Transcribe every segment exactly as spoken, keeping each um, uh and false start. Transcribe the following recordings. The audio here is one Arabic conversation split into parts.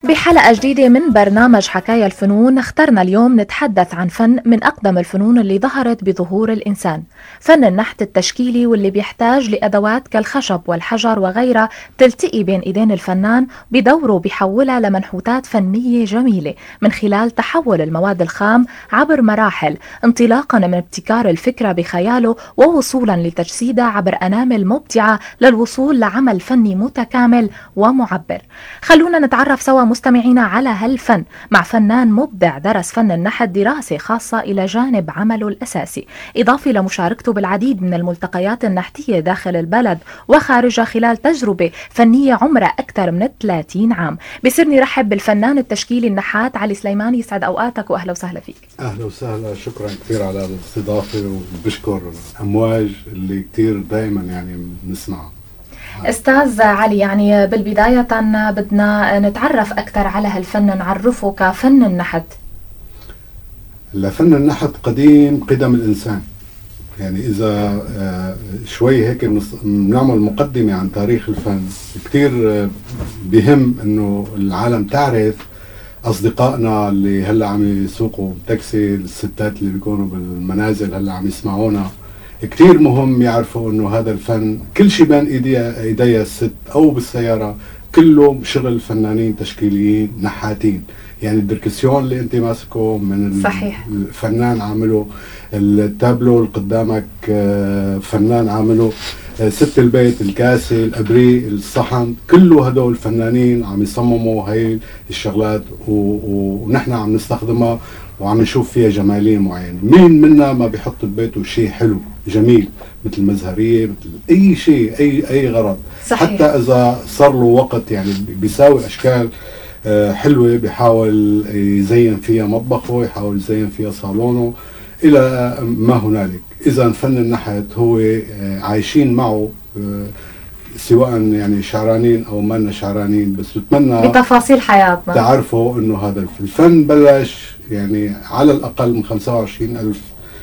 بحلقة جديدة من برنامج حكايا الفنون اخترنا اليوم نتحدث عن فن من أقدم الفنون اللي ظهرت بظهور الإنسان، فن النحت التشكيلي واللي بيحتاج لأدوات كالخشب والحجر وغيرها تلتقي بين إيدين الفنان بدوره بيحولها لمنحوتات فنية جميلة من خلال تحول المواد الخام عبر مراحل، انطلاقا من ابتكار الفكرة بخياله ووصولا لتجسيدها عبر أنامل مبدعة للوصول لعمل فني متكامل ومعبر. خلونا نتعرف سوا مستمعينا على هالفن مع فنان مبدع درس فن النحت دراسة خاصة إلى جانب عمله الأساسي، إضافة لمشاركته بالعديد من الملتقيات النحتية داخل البلد وخارجها خلال تجربة فنية عمرها أكثر من ثلاثين عام. بصيرني رحب بالفنان التشكيلي النحات علي سليمان، يسعد أوقاتك وأهلا وسهلا فيك. أهلا وسهلا، شكرا كثير على الاستضافة وبشكر أمواج اللي كثير دائما يعني بنسمعها. أستاذ علي، يعني بالبداية بدنا نتعرف أكثر على هالفن، نعرفه كفن النحت. لفن النحت قديم قدم الإنسان، يعني إذا شوي هيك بنعمل مقدمة عن تاريخ الفن كتير بهم إنه العالم تعرف. أصدقائنا اللي هلا عم يسوقوا تاكسي، الستات اللي بيكونوا بالمنازل هلا عم يسمعونا، كتير مهم يعرفوا انه هذا الفن كل شيء بين ايديا ايديا الست او بالسياره كله شغل فنانين تشكيليين نحاتين. يعني الدركسيون اللي انت ماسكه من صحيح. الفنان عامله، التابلو اللي قدامك فنان عامله، ست البيت، الكاسه، الابري، الصحن، كله هدول الفنانين عم يصمموا هاي الشغلات ونحن عم نستخدمها وعم نشوف فيها جمالية معينة. مين منا ما بيحط ببيته شيء حلو جميل مثل مزهرية، مثل أي شيء، أي أي غرض. صحيح. حتى إذا صار له وقت يعني بيساوي أشكال حلوة، بيحاول يزين فيها مطبخه، يحاول يزين فيها صالونه إلى ما هنالك. إذا فن النحت هو عايشين معه سواء يعني شعرانين او ما شعرانين، بس بتمنى بتفاصيل حياتنا تعرفوا انه هذا الفن بلش يعني على الاقل من خمسة وعشرين ألف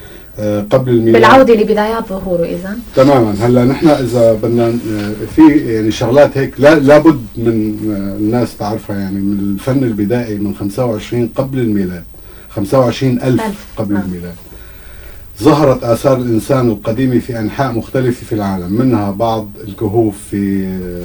قبل الميلاد، بالعودة لبدايات ظهوره. اذا تماما هلا نحن اذا بدنا في يعني شغلات هيك لا لابد من الناس تعرفها، يعني من الفن البدائي من خمسة وعشرين قبل الميلاد، خمسة وعشرين ألف قبل آه. الميلاد ظهرت آثار الإنسان القديمة في أنحاء مختلفة في العالم، منها بعض الكهوف في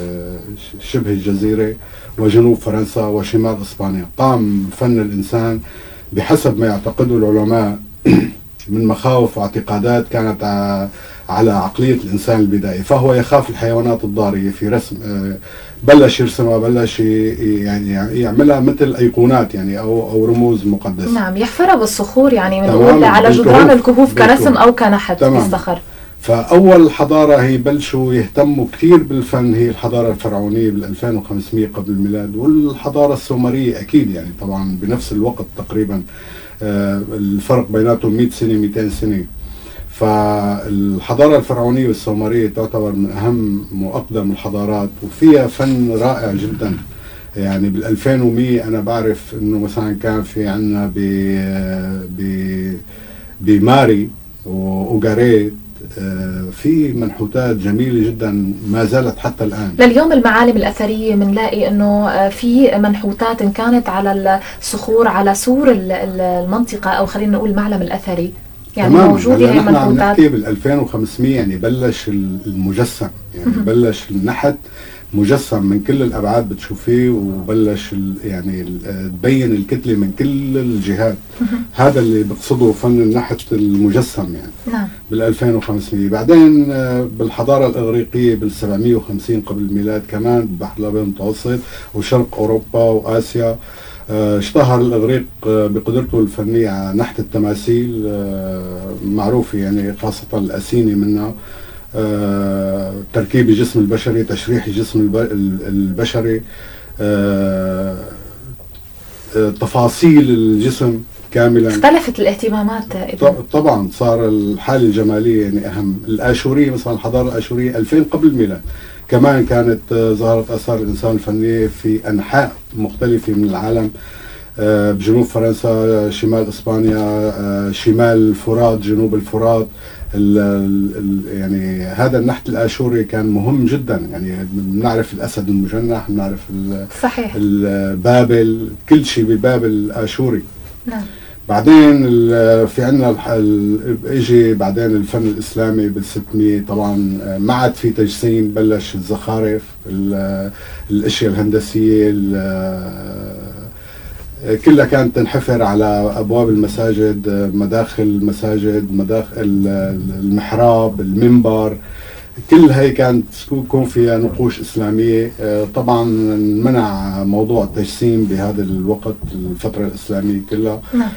شبه الجزيرة وجنوب فرنسا وشمال إسبانيا. قام فن الإنسان بحسب ما يعتقده العلماء من مخاوف واعتقادات كانت على عقلية الإنسان البدائي، فهو يخاف الحيوانات الضارية في رسم، بلش يرسمها، بلش يعني يعملها مثل أيقونات يعني أو أو رموز مقدسة. نعم، يحفرها بالصخور، يعني بنقول على جدران الكهوف كرسم أو كنحت بالصخر. فأول حضارة هي بلشوا يهتموا كثير بالفن هي الحضارة الفرعونية بال ألفين وخمسمية قبل الميلاد، والحضارة السومرية أكيد يعني طبعا بنفس الوقت تقريبا، آه الفرق بيناتهم مئة سنة مئتين سنة. فالحضارة الفرعونية والسومرية تعتبر من أهم وأقدم الحضارات وفيها فن رائع جدا. يعني بالألفين ومية أنا بعرف إنه مثلا كان في عنا بماري وأوغاريت في منحوتات جميلة جدا ما زالت حتى الآن. لليوم المعالم الأثرية بنلاقي إنه في منحوتات إن كانت على الصخور على سور المنطقة أو خلينا نقول المعلم الأثري، يعني موجودة هي منحوتات. نحن نحكي بال ألفين وخمسمية يعني بلش المجسم، يعني بلش النحت مجسم من كل الأبعاد بتشوفيه، وبلش يعني تبين الكتلة من كل الجهات. هذا اللي بقصده فن النحت المجسم يعني. نعم. بال ألفين وخمسمية. بعدين بالحضارة الإغريقية بال سبعمية وخمسين قبل الميلاد كمان بالبحر الأبيض المتوسط وشرق أوروبا وآسيا، اشتهر الإغريق بقدرته الفنية على نحت التماثيل معروفة، يعني خاصة الأسيني منها، آه، تركيب الجسم البشري، تشريح الجسم البشري، آه، آه، تفاصيل الجسم كاملا. اختلفت الاهتمامات طبعا، صار الحالة الجمالية يعني أهم. الآشورية مثلا، الحضارة الآشورية ألفين قبل الميلاد كمان كانت ظهرت آثار الإنسان الفنية في أنحاء مختلفة من العالم، بجنوب فرنسا، شمال إسبانيا، شمال الفرات، جنوب الفرات، ال ال يعني هذا النحت الآشوري كان مهم جدا. يعني بنعرف الأسد المجنح، بنعرف صحيح البابل، كل شيء ببابل آشوري. نعم. بعدين في عندنا اجي بعدين الفن الاسلامي بالستمية، طبعا ما عاد في تجسيم، بلش الزخارف، الاشياء الهندسيه كلها كانت تنحفر على ابواب المساجد، مداخل المساجد، مداخل المحراب، المنبر، كل هي كانت تكون فيها نقوش اسلاميه. طبعا منع موضوع التجسيم بهذا الوقت، الفتره الاسلاميه كلها. نعم.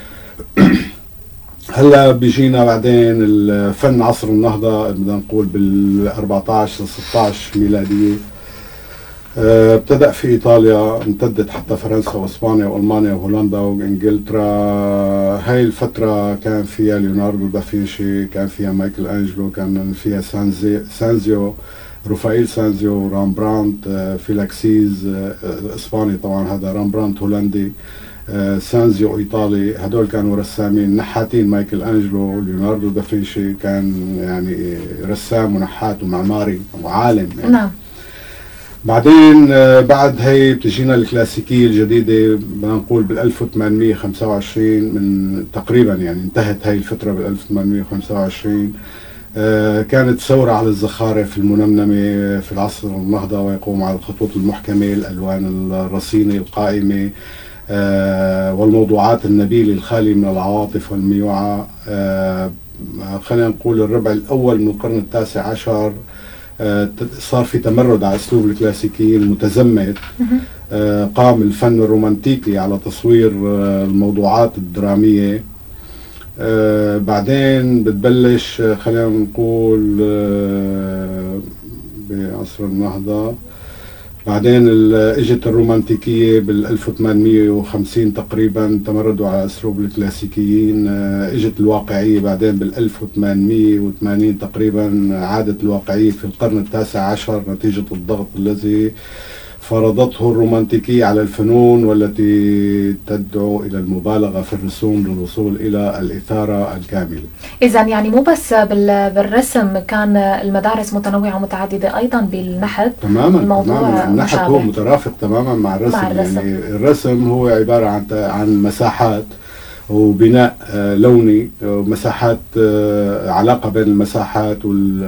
هلا بيجينا بعدين الفن عصر النهضه، بدنا نقول بال أربعطعش ل ستطعش ميلاديه. أه ابتدأ في ايطاليا، امتدت حتى فرنسا واسبانيا والمانيا وهولندا وانجلترا. هاي الفتره كان فيها ليوناردو دافنشي، كان فيها مايكل انجلو، كان فيها سانزي سانزيو رافائيل سانزيو، رامبراندت، أه فيلاكسيز أه اسباني، طبعا هذا رامبراندت هولندي، أه سانزيو ايطالي. هدول كانوا رسامين نحاتين. مايكل انجلو، ليوناردو دافنشي كان يعني رسام ونحات ومعماري وعالم يعني. نعم. بعدين بعد هي بتجينا الكلاسيكية الجديدة، بدنا نقول بال ألف وثمانمية وخمسة وعشرين من تقريبا، يعني انتهت هي الفترة بال ألف وثمانمية وخمسة وعشرين. كانت ثورة على الزخارف المنمنمة في العصر النهضة، ويقوم على الخطوط المحكمة، الألوان الرصينة القائمة، والموضوعات النبيلة الخالية من العواطف والميوعة. خلينا نقول الربع الأول من القرن التاسع عشر صار في تمرد على اسلوب الكلاسيكيين المتزمت. قام الفن الرومانتيكي على تصوير الموضوعات الدراميه. بعدين بتبلش خلينا نقول بعصر النهضه، بعدين اجت الرومانتيكيه بال ألف وثمانمية وخمسين تقريبا، تمردوا على اسلوب الكلاسيكيين. اجت الواقعيه بعدين بال ألف وثمانمية وثمانين تقريبا، عادت الواقعيه في القرن التاسع عشر نتيجه الضغط الذي فرضته الرومانتيكية على الفنون، والتي تدعو إلى المبالغة في الرسوم للوصول إلى الإثارة الكاملة. إذن يعني مو بس بالرسم، كان المدارس متنوعة ومتعددة أيضا بالنحت. تماما تماما، النحت هو مترافق تماما مع الرسم. مع الرسم. يعني الرسم هو عبارة عن عن مساحات وبناء لوني، ومساحات علاقة بين المساحات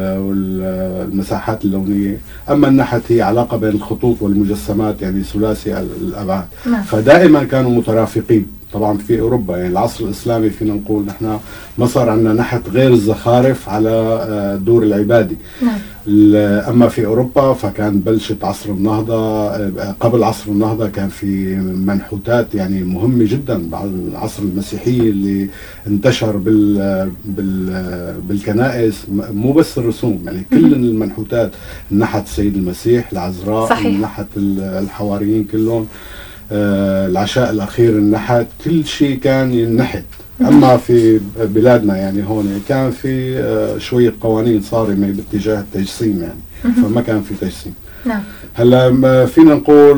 والمساحات اللونية. أما النحت هي علاقة بين الخطوط والمجسمات، يعني ثلاثي الأبعاد. نعم. فدائما كانوا مترافقين. طبعا في أوروبا يعني العصر الإسلامي فينا نقول نحن ما صار عندنا نحت غير الزخارف على دور العبادي. نعم. أما في أوروبا فكان بلشت عصر النهضة. قبل عصر النهضة كان في منحوتات يعني مهمة جدا بعد العصر المسيحي اللي انتشر بال بال بالكنائس، مو بس الرسوم، يعني كل المنحوتات، نحت السيد المسيح، العذراء، صحيح. نحت الحواريين كلهم، العشاء الأخير النحت، كل شيء كان ينحت. أما في بلادنا يعني هون كان في شوية قوانين صارمة باتجاه التجسيم، يعني فما كان في تجسيم. نعم. هلا فينا نقول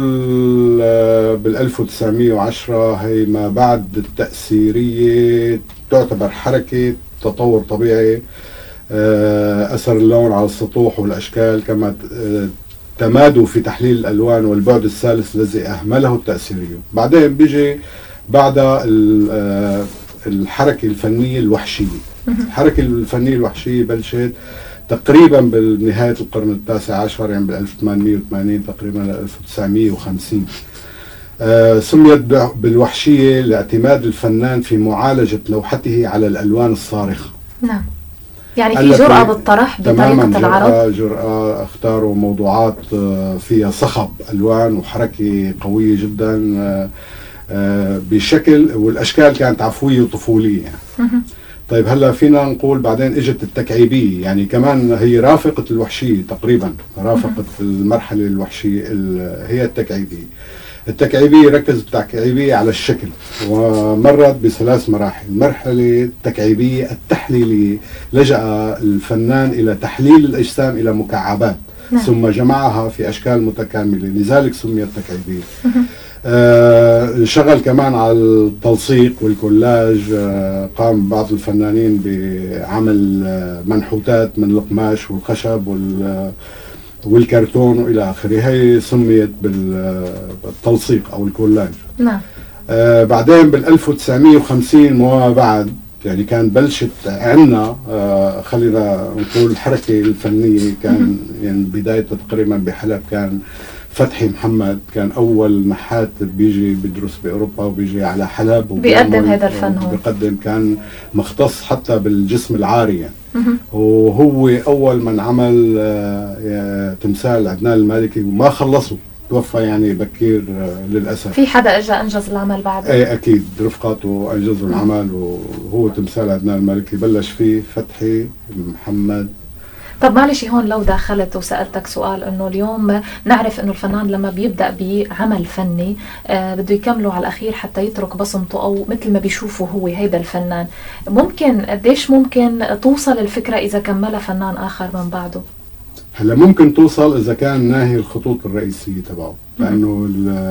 بال ألف وتسعمية وعشرة هي ما بعد التأثيرية تعتبر حركة تطور طبيعي. أثر اللون على السطوح والأشكال، كما تمادوا في تحليل الألوان والبعد الثالث الذي أهمله التأثيريون. بعدين بيجي بعد الحركة الفنية الوحشية. الحركة الفنية الوحشية بلشت تقريبا بنهاية القرن التاسع عشر، يعني بال ألف وثمانمية وثمانين تقريبا ل ألف وتسعمية وخمسين. آه سميت بالوحشية لاعتماد الفنان في معالجة لوحته على الألوان الصارخة. نعم. يعني في جرأة بالطرح بطريقة العرض. جرأة, جرأة اختاروا موضوعات فيها صخب ألوان وحركة قوية جدا بشكل، والأشكال كانت عفوية وطفولية يعني. طيب هلا فينا نقول بعدين اجت التكعيبية، يعني كمان هي رافقة الوحشية تقريبا، رافقة المرحلة الوحشية هي التكعيبية. التكعيبية ركزت التكعيبية على الشكل، ومرت بثلاث مراحل. المرحلة التكعيبية التحليلية، لجأ الفنان إلى تحليل الأجسام إلى مكعبات، نعم. ثم جمعها في أشكال متكاملة، لذلك سميت تكعيبية. آه شغل كمان على التلصيق والكولاج. آه قام بعض الفنانين بعمل آه منحوتات من القماش والخشب وال والكرتون والى اخره. هي سميت بالتلصيق او الكولاج. نعم. آه بعدين بال ألف وتسعمية وخمسين وما بعد يعني كان بلشت عندنا آه خلينا نقول الحركه الفنيه. كان يعني بدايتها تقريبا بحلب. كان فتحي محمد كان اول نحات بيجي بيدرس باوروبا وبيجي على حلب وبيقدم هذا الفن. هو بيقدم، كان مختص حتى بالجسم العاري يعني. وهو اول من عمل آه تمثال عدنان المالكي وما خلصه، توفى يعني بكير آه للاسف. في حدا اجى انجز العمل بعد؟ ايه اكيد، رفقاته انجزوا العمل. وهو تمثال عدنان المالكي بلش فيه فتحي محمد. طب معلش هون لو داخلت وسألتك سؤال، انه اليوم نعرف انه الفنان لما بيبدأ بعمل فني آه بده يكمله على الاخير حتى يترك بصمته، او مثل ما بيشوفه هو هيدا الفنان. ممكن قديش ممكن توصل الفكرة اذا كملها فنان اخر من بعده؟ هلا ممكن توصل اذا كان ناهي الخطوط الرئيسية تبعه، لانه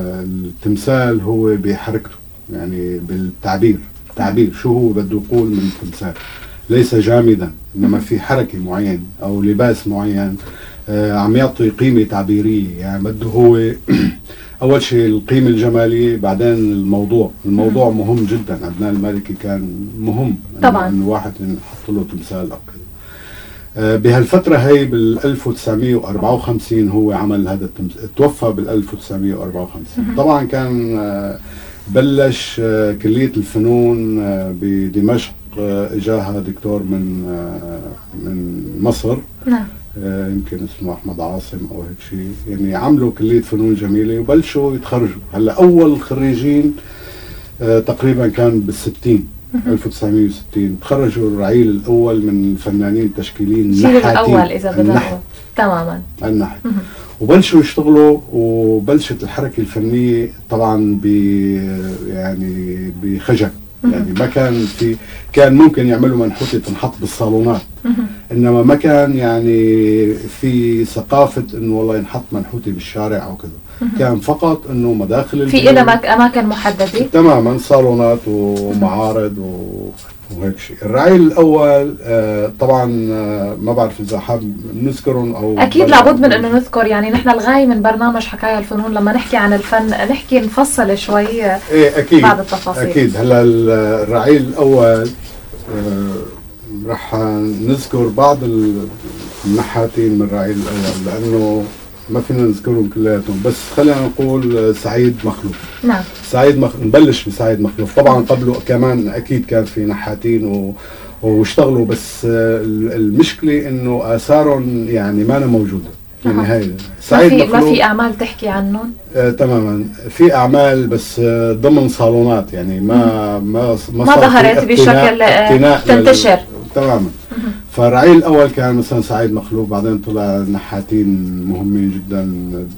التمثال هو بحركته يعني بالتعبير. تعبير شو هو بده يقول من التمثال، ليس جامدا، انما في حركه معينه او لباس معين آه عم يعطي قيمه تعبيريه. يعني بده هو اول شيء القيمه الجماليه، بعدين الموضوع. الموضوع مهم جدا. عدنان المالكي كان مهم طبعا انه واحد يحط له تمثال او كذا. آه بهالفتره هي بال ألف وتسعمية وأربعة وخمسين هو عمل هذا التمثال. توفى بال ألف وتسعمية وأربعة وخمسين. طبعا كان آه بلش آه كليه الفنون آه بدمشق. اجاها دكتور من من مصر. نعم. يمكن اسمه احمد عاصم او هيك شيء. يعني عملوا كليه فنون جميله وبلشوا يتخرجوا. هلا اول خريجين تقريبا كان بالستين ألف وتسعمية وستين تخرجوا الرعيل الاول من الفنانين التشكيليين النحاتين. الاول اذا بدأوا تماما النحت. وبلشوا يشتغلوا، وبلشت الحركه الفنيه طبعا ب يعني بخجل. يعني ما كان في، كان ممكن يعملوا منحوتة تنحط بالصالونات، انما ما كان يعني في ثقافة انه والله ينحط منحوتة بالشارع او كذا. كان فقط انه مداخل في إلها اماكن محددة تماما، صالونات ومعارض وهيك شيء. الرعيل الاول آه طبعا آه ما بعرف اذا حاب نذكرهم او اكيد لابد من انه نذكر. يعني نحن الغاية من برنامج حكايا الفنون لما نحكي عن الفن نحكي نفصل شوي ايه اكيد بعض التفاصيل. اكيد. هلا الرعيل الاول آه رح نذكر بعض النحاتين من الرعيل الاول لانه ما فينا نذكرهم كلياتهم، بس خلينا نقول سعيد مخلوف. نعم. سعيد مخ... نبلش بسعيد مخلوف. طبعا قبله كمان اكيد كان في نحاتين و... واشتغلوا، بس المشكله انه اثارهم يعني ما أنا موجوده. يعني هاي سعيد مخلوف ما في اعمال تحكي عنهم. آه تماما، في اعمال بس ضمن صالونات، يعني ما ما ما, ما ظهرت بشكل تنتشر لل... تماما. فالرعيل الاول كان مثلا سعيد مخلوف، بعدين طلع نحاتين مهمين جدا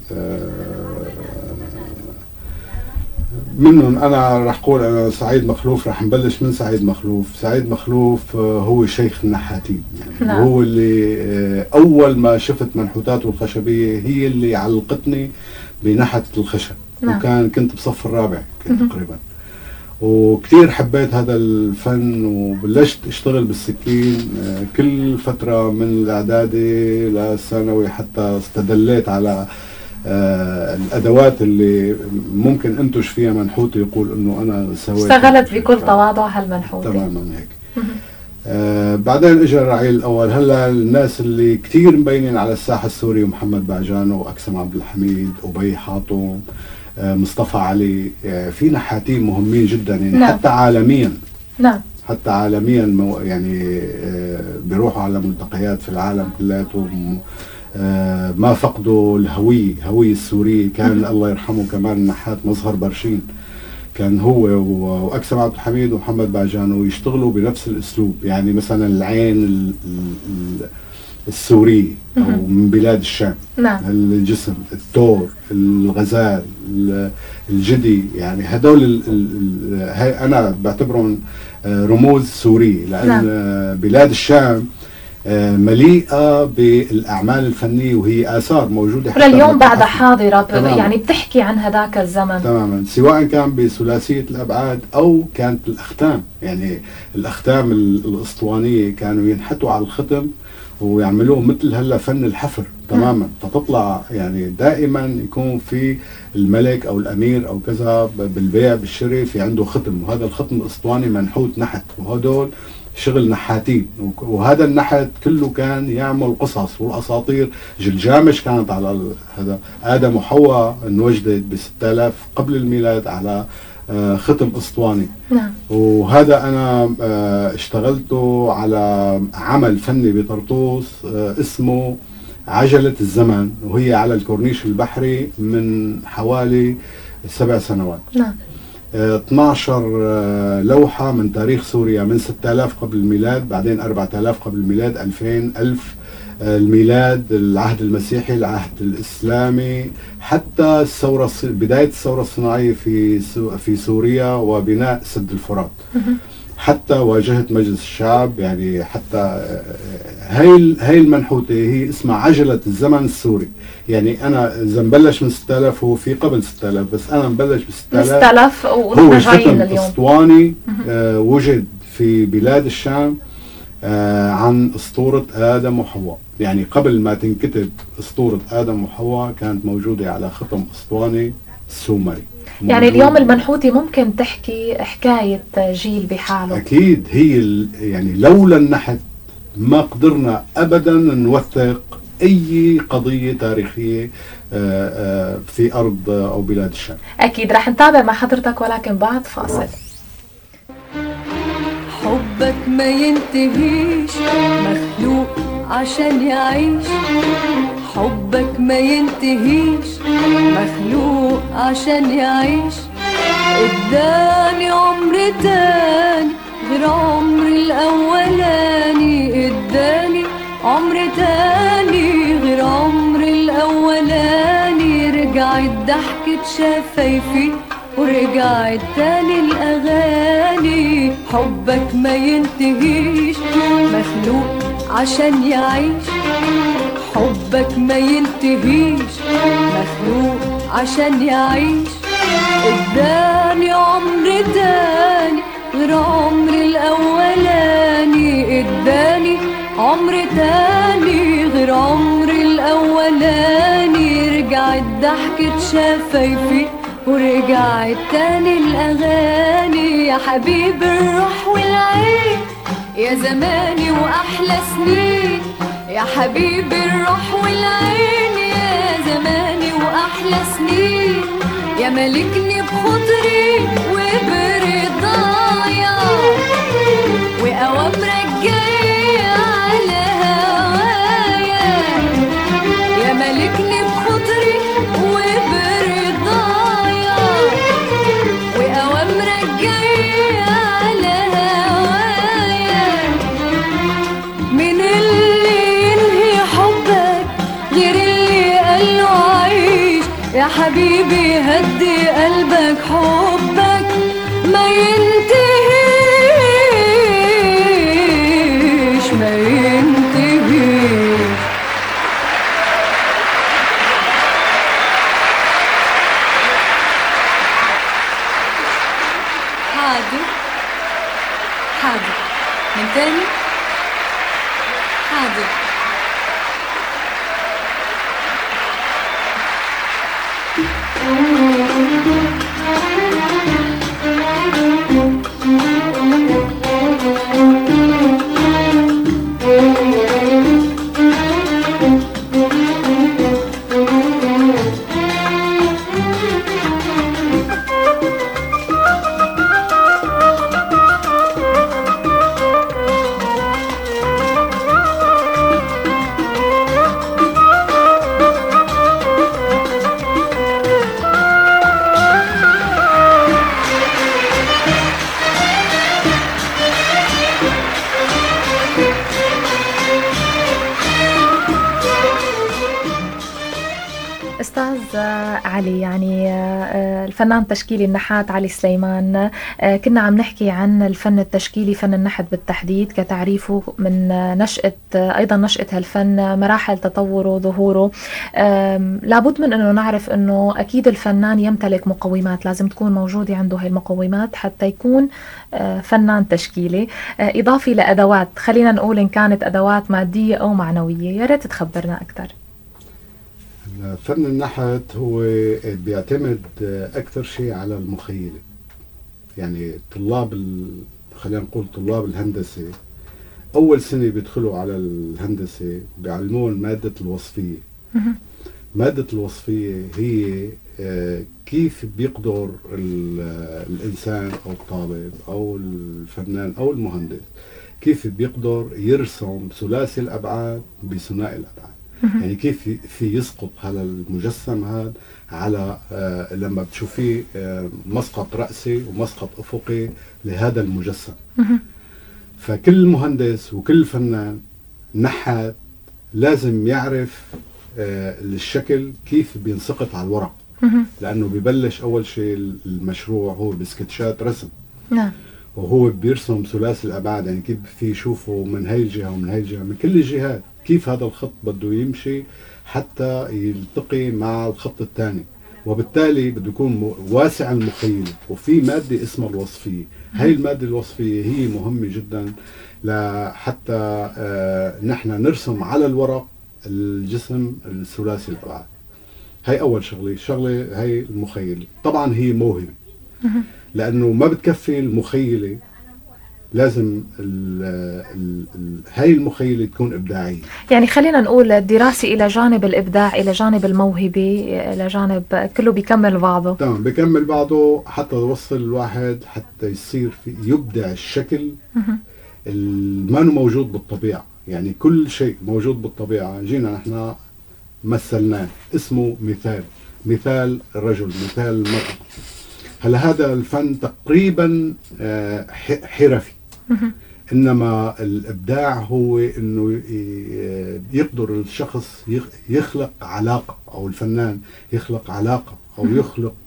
منهم. انا رح اقول انا سعيد مخلوف، رح نبلش من سعيد مخلوف. سعيد مخلوف هو شيخ النحاتين يعني. نعم. هو اللي اول ما شفت منحوتاته الخشبيه هي اللي علقتني بنحت الخشب. نعم. وكان كنت بصف الرابع تقريبا، وكتير حبيت هذا الفن وبلشت اشتغل بالسكين كل فترة من الاعدادي للثانوي، حتى استدليت على الادوات اللي ممكن انتج فيها منحوتة يقول انه انا سويت. اشتغلت بكل تواضع هالمنحوتة. تماما هيك. آه بعدين اجى الرعيل الاول. هلا الناس اللي كتير مبينين على الساحة السوري محمد باعجانو واكسم عبد الحميد وبي حاطم مصطفى علي. في نحاتين مهمين جدا يعني. نعم. حتى عالميا. نعم. حتى عالميا يعني بيروحوا على ملتقيات في العالم كلياته. ما فقدوا الهوية هوية السورية. كان م- الله يرحمه كمان نحات مظهر برشين، كان هو واكسم عبد الحميد ومحمد باعجانو يشتغلوا بنفس الاسلوب. يعني مثلا العين السوري او من بلاد الشام. نعم. الجسم، الثور، الغزال، الجدي، يعني هدول ال ال هاي انا بعتبرهم رموز سوري، لان نعم. بلاد الشام مليئة بالأعمال الفنية وهي آثار موجودة حتى لليوم بعدها حاضرة، يعني بتحكي عن هذاك الزمن تماما، سواء كان بثلاثية الأبعاد أو كانت الأختام. يعني الأختام الأسطوانية كانوا ينحتوا على الختم ويعملوه مثل هلا فن الحفر تماما، فتطلع يعني دائما يكون في الملك او الامير او كذا بالبيع بالشراء في عنده ختم، وهذا الختم الاسطواني منحوت نحت، وهدول شغل نحاتين، وهذا النحت كله كان يعمل قصص والاساطير. جلجامش كانت على هذا، ادم وحواء انوجدت ب ستة آلاف قبل الميلاد على ختم اسطواني. نعم. وهذا انا اشتغلته على عمل فني بطرطوس اسمه عجلة الزمن، وهي على الكورنيش البحري من حوالي سبع سنوات. نعم. اثني عشر لوحة من تاريخ سوريا من ستة آلاف قبل الميلاد، بعدين أربعة آلاف قبل الميلاد، ألفين، ألف الميلاد، العهد المسيحي، العهد الإسلامي، حتى الثورة بداية الثورة الصناعية في في سوريا وبناء سد الفرات. حتى واجهت مجلس الشعب، يعني حتى هاي هاي المنحوتة هي اسمها عجلة الزمن السوري. يعني أنا إذا مبلش من ستة آلاف هو في قبل ستة آلاف، بس أنا مبلش ب ستة آلاف. هو ختم أسطواني آه وجد في بلاد الشام آه عن أسطورة آدم وحواء. يعني قبل ما تنكتب أسطورة آدم وحواء كانت موجودة على ختم أسطواني سومري. يعني اليوم المنحوتة ممكن تحكي حكاية جيل بحاله. أكيد، هي يعني لولا النحت ما قدرنا أبدا نوثق أي قضية تاريخية في أرض أو بلاد الشام. أكيد رح نتابع مع حضرتك، ولكن بعد فاصل. حبك ما ينتهيش، مخلوق عشان يعيش. حبك ما ينتهيش، مخلوق عشان يعيش. اداني عمر تاني غير عمر الاولاني، اداني عمر تاني غير عمر الاولاني. رجعت ضحكة شفايفي ورجعت تاني الاغاني. حبك ما ينتهيش، مخلوق عشان يعيش. حبك ما ينتهيش، مخلوق عشان يعيش. اداني عمر تاني غير عمر الاولاني، اداني عمر تاني غير عمر الاولاني. رجعت ضحكة شفايفي ورجعت تاني الاغاني. يا حبيب الروح والعين، يا زماني واحلى سنين. يا حبيب الروح والعين، يا زماني واحلى سنين. يا ملكني بخطري وبرضايا، واوامرك جايه على هوايا. يا ملكني بخطري وبرضايا، واوامرك جايه على هوايا. من اللي ينهي حبك غير اللي قاله عيش. يا حبيبي هدي قلبك، حبك ما ينتهيش، ما ينتهيش. حاضر حاضر من تاني. حاضر. علي، يعني الفنان التشكيلي النحات علي سليمان، كنا عم نحكي عن الفن التشكيلي، فن النحت بالتحديد كتعريفه من نشأة أيضا نشأة هالفن، مراحل تطوره وظهوره. لابد من أنه نعرف أنه أكيد الفنان يمتلك مقومات، لازم تكون موجودة عنده هاي المقومات حتى يكون فنان تشكيلي، إضافي لأدوات، خلينا نقول إن كانت أدوات مادية أو معنوية. يا ريت تخبرنا أكثر. فن النحت هو بيعتمد أكثر شيء على المخيلة. يعني طلاب ال... خلينا نقول طلاب الهندسة أول سنة بيدخلوا على الهندسة بيعلمون مادة الوصفية. مادة الوصفية هي كيف بيقدر الإنسان أو الطالب أو الفنان أو المهندس كيف بيقدر يرسم ثلاثي الأبعاد بثنائي الأبعاد. يعني كيف في يسقط هذا المجسم هذا على آه لما بتشوفيه آه مسقط رأسي ومسقط أفقي لهذا المجسم. فكل مهندس وكل فنان نحات لازم يعرف آه الشكل كيف بينسقط على الورق، لأنه ببلش أول شيء المشروع هو بسكتشات رسم. نعم. وهو بيرسم ثلاثي الأبعاد، يعني كيف في يشوفه من هاي الجهة ومن هاي الجهة من كل الجهات، كيف هذا الخط بده يمشي حتى يلتقي مع الخط الثاني، وبالتالي بده يكون واسع المخيلة. وفي مادة اسمها الوصفية، هاي المادة الوصفية هي مهمة جدا لحتى آه نحن نرسم على الورق الجسم الثلاثي الأبعاد. هاي أول شغلة. شغلة هاي المخيلة، طبعا هي موهبة لأنه ما بتكفي المخيلة، لازم ال ال ال هاي المخيلة تكون إبداعية. يعني خلينا نقول الدراسة إلى جانب الإبداع، إلى جانب الموهبة، إلى جانب كله بيكمل بعضه. تمام، بيكمل بعضه حتى يوصل الواحد حتى يصير في يبدع الشكل ما موجود بالطبيعة. يعني كل شيء موجود بالطبيعة جينا نحن مثلناه، اسمه مثال، مثال الرجل، مثال المرأة. هل هذا الفن تقريبا حرفي، إنما الإبداع هو إنه يقدر الشخص يخلق علاقة، أو الفنان يخلق علاقة، أو يخلق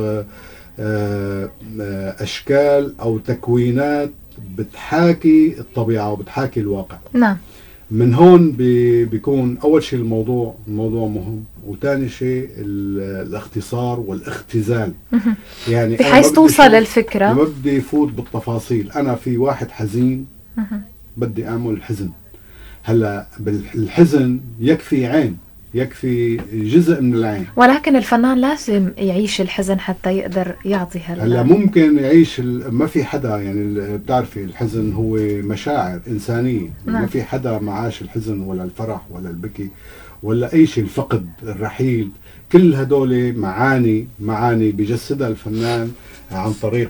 أشكال أو تكوينات بتحاكي الطبيعة وبتحاكي الواقع. نعم. من هون بي بيكون أول شيء الموضوع الموضوع مهم، وثاني شيء الاختصار والاختزال. يعني بحيث توصل الفكرة. ما بدي فوت بالتفاصيل. أنا في واحد حزين بدي أعمل الحزن. هلا بالحزن يكفي عين، يكفي جزء من العين، ولكن الفنان لازم يعيش الحزن حتى يقدر يعطي هلا. هلا ممكن يعيش ما في حدا، يعني بتعرفي الحزن هو مشاعر إنسانية. نعم. ما في حدا ما عاش الحزن ولا الفرح ولا البكي ولا أي شيء، الفقد، الرحيل، كل هدول معاني معاني بيجسدها الفنان عن طريق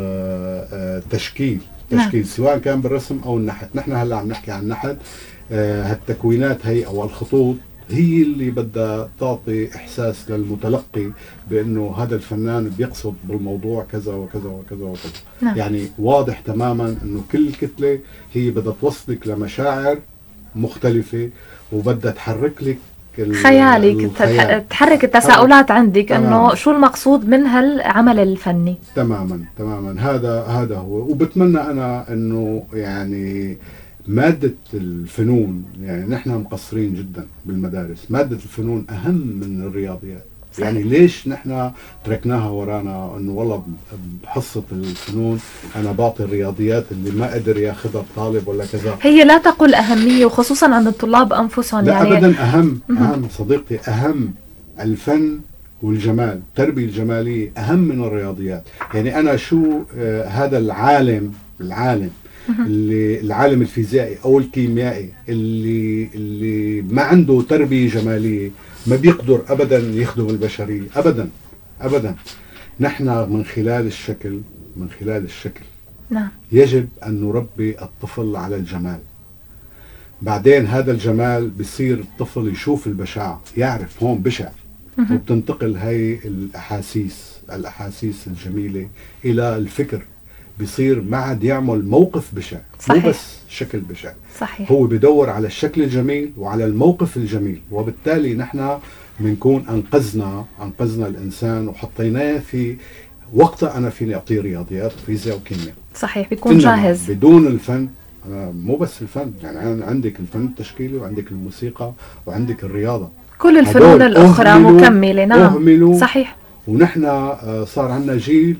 تشكيل تشكيل نعم. سواء كان بالرسم أو النحت. نحن هلا عم نحكي عن النحت. هالتكوينات هي أو الخطوط هي اللي بدها تعطي إحساس للمتلقي بأنه هذا الفنان بيقصد بالموضوع كذا وكذا وكذا وكذا. نعم. يعني واضح تماما أنه كل كتلة هي بدها توصلك لمشاعر مختلفة، وبدها تحرك لك خيالك، تحرك التساؤلات عندك انه شو المقصود من هالعمل الفني. تماما تماما هذا هذا هو. وبتمنى انا انه يعني مادة الفنون، يعني نحن مقصرين جدا بالمدارس، مادة الفنون اهم من الرياضيات. صحيح. يعني ليش نحن تركناها ورانا؟ انه والله بحصة الفنون انا بعطي الرياضيات اللي ما قدر ياخذها الطالب ولا كذا. هي لا تقل اهمية، وخصوصا عند الطلاب انفسهم. لا يعني ابدا، اهم اهم صديقتي، اهم الفن والجمال، التربية الجمالية اهم من الرياضيات. يعني انا شو آه هذا العالم العالم اللي العالم الفيزيائي او الكيميائي اللي اللي ما عنده تربية جمالية ما بيقدر ابدا يخدم البشرية ابدا ابدا. نحن من خلال الشكل من خلال الشكل نعم. يجب ان نربي الطفل على الجمال. بعدين هذا الجمال بيصير الطفل يشوف البشاعة، يعرف هون بشع، وبتنتقل هاي الاحاسيس الاحاسيس الجميلة الى الفكر. بيصير ما عاد يعمل موقف بشع. صحيح. مو بس شكل بشع. صحيح. هو بدور على الشكل الجميل وعلى الموقف الجميل، وبالتالي نحن بنكون انقذنا انقذنا الانسان وحطيناه في وقتها انا فيني اعطيه رياضيات وفيزياء وكيمياء. صحيح، بيكون جاهز. بدون الفن، مو بس الفن، يعني عندك الفن التشكيلي وعندك الموسيقى وعندك الرياضة، كل الفنون الأخرى مكملة. نعم صحيح. ونحن صار عندنا جيل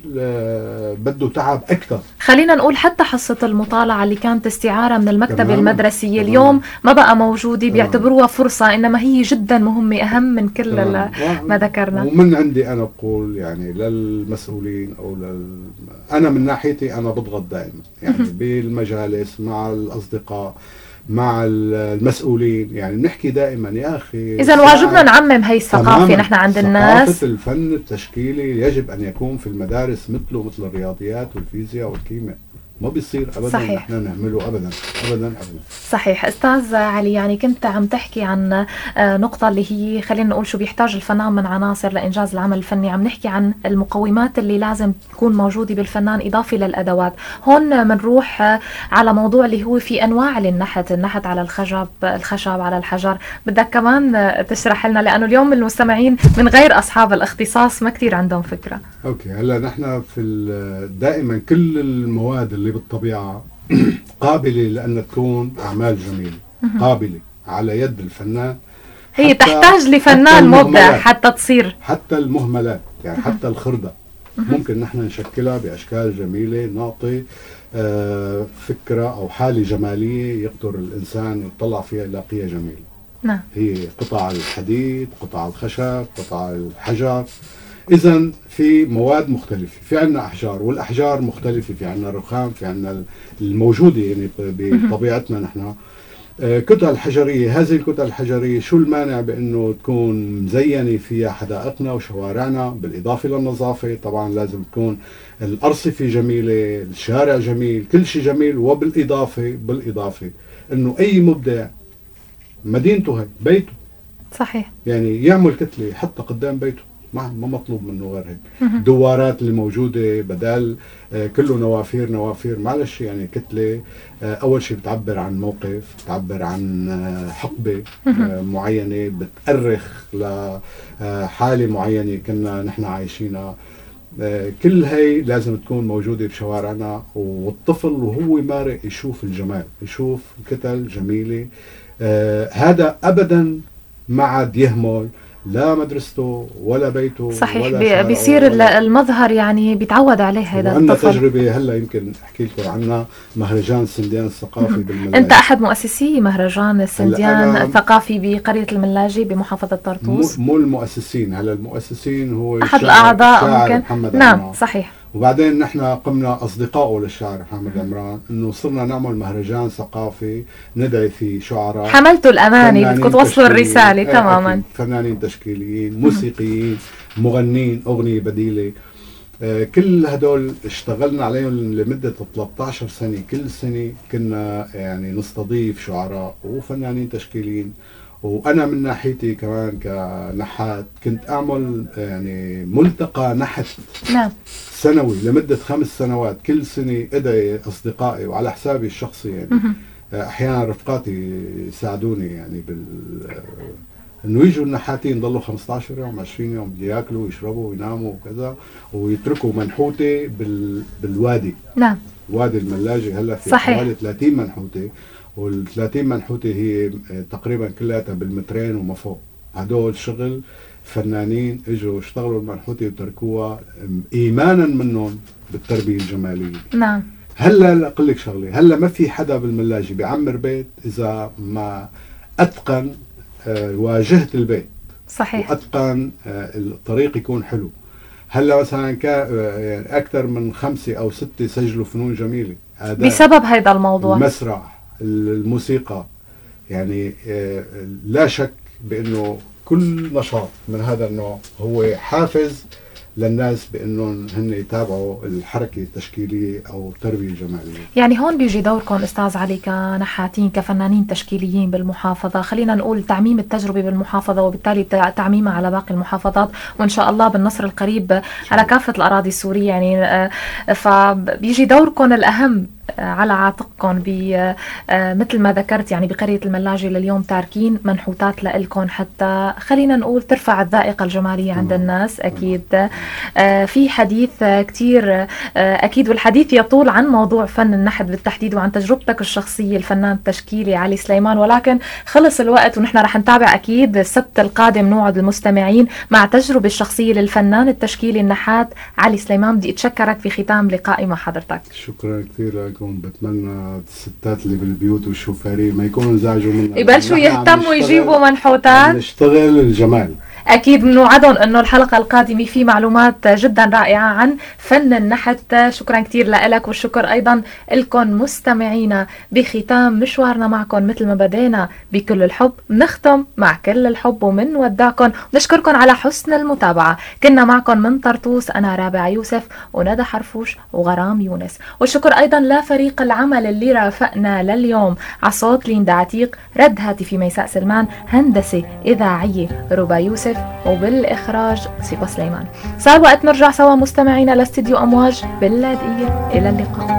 بده تعب أكثر. خلينا نقول حتى حصة المطالعة اللي كانت استعارة من المكتبة المدرسية اليوم ما بقى موجودة، بيعتبروها فرصة، إنما هي جدا مهمة، أهم من كل ما ذكرنا. ومن عندي أنا بقول يعني للمسؤولين أو لل... أنا من ناحيتي أنا بضغط دائما يعني بالمجالس مع الأصدقاء مع المسؤولين، يعني نحكي دائما يا أخي إذا واجبنا نعمم هي الثقافة نحن عند الناس. ثقافة الفن التشكيلي يجب أن يكون في المدارس مثله مثل الرياضيات والفيزياء والكيمياء، ما بيصير أبدا صحيح. نحن نعمله أبدا أبدا أبدا. صحيح. أستاذ علي، يعني كنت عم تحكي عن نقطة اللي هي خلينا نقول شو بيحتاج الفنان من عناصر لإنجاز العمل الفني، عم نحكي عن المقومات اللي لازم تكون موجودة بالفنان إضافة للأدوات. هون منروح على موضوع اللي هو في أنواع للنحت، النحت على الخشب، الخشب على الحجر. بدك كمان تشرح لنا، لأنه اليوم المستمعين من غير أصحاب الاختصاص ما كتير عندهم فكرة. أوكي، هلا نحن في دائما كل المواد اللي بالطبيعة قابلة لأن تكون أعمال جميلة، قابلة على يد الفنان. هي تحتاج لفنان مبدع حتى تصير. حتى المهملات يعني حتى الخردة ممكن نحن نشكلها بأشكال جميلة، نعطي آه فكرة أو حالة جمالية يقدر الإنسان يطلع فيها يلاقيها جميلة. نعم. هي قطع الحديد، قطع الخشب، قطع الحجر. إذا في مواد مختلفة، في عنا أحجار، والأحجار مختلفة، في عنا رخام، في عنا الموجودة يعني بطبيعتنا نحن كتل الحجرية. هذه الكتل الحجرية شو المانع بأنه تكون مزينة فيها حدائقنا وشوارعنا، بالإضافة للنظافة. طبعا لازم تكون الأرصفة جميلة، الشارع جميل، كل شيء جميل. وبالإضافة بالإضافة أنه أي مبدع مدينته هي بيته صحيح، يعني يعمل كتلة حتى قدام بيته، ما ما مطلوب منه غير هيك. الدوارات اللي موجوده بدل آه كله نوافير نوافير معلش، يعني كتله آه اول شيء بتعبر عن موقف، بتعبر عن آه حقبه آه معينه، بتأرخ لحاله معينه كنا نحن عايشينها. آه كل هي لازم تكون موجوده بشوارعنا، والطفل وهو مارق يشوف الجمال، يشوف كتل جميله. آه هذا ابدا ما عاد يهمل لا مدرسته ولا بيته. صحيح، ولا بيصير ولا المظهر يعني بيتعود عليه هذا الطفل. عندنا تجربة هلا يمكن احكي لكم عنها، مهرجان السنديان الثقافي بالملاجي. انت احد مؤسسي مهرجان السنديان الثقافي بقرية الملاجي بمحافظة طرطوس. مو المؤسسين، هلا المؤسسين هو احد الاعضاء ممكن. محمد نعم عمران. صحيح. وبعدين نحن قمنا أصدقائه للشاعر محمد عمران إنه صرنا نعمل مهرجان ثقافي ندعي فيه شعراء. حملتوا الأماني، بدكم توصلوا الرسالة. ايه تماما. فنانين تشكيليين، موسيقيين، مغنين أغنية بديلة. آه كل هدول اشتغلنا عليهم لمدة ثلاثة عشر سنة. كل سنة كنا يعني نستضيف شعراء وفنانين تشكيليين. وأنا من ناحيتي كمان كنحات كنت أعمل يعني ملتقى نحت نعم سنوي لمدة خمس سنوات. كل سنة أدعي أصدقائي وعلى حسابي الشخصي يعني أحيانا رفقاتي يساعدوني يعني بال إنه يجوا النحاتين ضلوا خمسة عشر يوم عشرين يوم ياكلوا ويشربوا ويناموا وكذا، ويتركوا منحوتة بال... بالوادي. نعم. وادي الملاجي هلا في حوالي ثلاثين منحوتة، والثلاثين منحوتة هي تقريبا كلها بالمترين وما فوق. هدول شغل فنانين اجوا اشتغلوا المنحوتة وتركوها ايمانا منهم بالتربية الجمالية. نعم. هلا اقول لك شغله، هلا ما في حدا بالملاجي بيعمر بيت اذا ما اتقن آه واجهة البيت. صحيح. واتقن آه الطريق يكون حلو. هلا مثلا كان يعني اكثر من خمسة او ستة سجلوا فنون جميلة بسبب هذا الموضوع. المسرح، الموسيقى، يعني آه لا شك بانه كل نشاط من هذا النوع هو حافز للناس بانهم هن يتابعوا الحركه التشكيليه او التربيه الجماليه. يعني هون بيجي دوركم استاذ علي كنحاتين كفنانين تشكيليين بالمحافظه، خلينا نقول تعميم التجربه بالمحافظه وبالتالي تعميمها على باقي المحافظات، وان شاء الله بالنصر القريب على كافه الاراضي السوريه. يعني فبيجي دوركم الاهم على عاتقكم ب مثل ما ذكرت يعني بقرية الملاجة لليوم تاركين منحوتات لإلكم حتى خلينا نقول ترفع الذائقة الجمالية عند الناس. أكيد في حديث كتير أكيد، والحديث يطول عن موضوع فن النحت بالتحديد وعن تجربتك الشخصية الفنان التشكيلي علي سليمان، ولكن خلص الوقت ونحن رح نتابع أكيد السبت القادم نوعد المستمعين مع تجربة الشخصية للفنان التشكيلي النحات علي سليمان. بدي أتشكرك في ختام لقائي مع حضرتك. شكرا كثير لكم. بتمنى الستات اللي بالبيوت والشوفاري ما يكونوا انزعجوا منها، يبلشوا يهتموا يجيبوا منحوتات، نشتغل الجمال. أكيد بنوعدهم أنه الحلقة القادمة في معلومات جدا رائعة عن فن النحت. شكرا كتير لك، والشكر أيضا لكم مستمعينا. بختام مشوارنا معكم مثل ما بدينا بكل الحب نختم مع كل الحب ومن ودعكم، نشكركم على حسن المتابعة. كنا معكم من طرطوس أنا رابعة يوسف وندى حرفوش وغرام يونس، والشكر أيضا لفريق العمل اللي رافقنا لليوم. عصوت ليندا عتيق، رد هاتفي ميساء سلمان، هندسة إذاعية ربا يوسف، وبالإخراج سيبا سليمان. صار وقت نرجع سوا مستمعينا لاستديو أمواج باللاذقية. إلى اللقاء.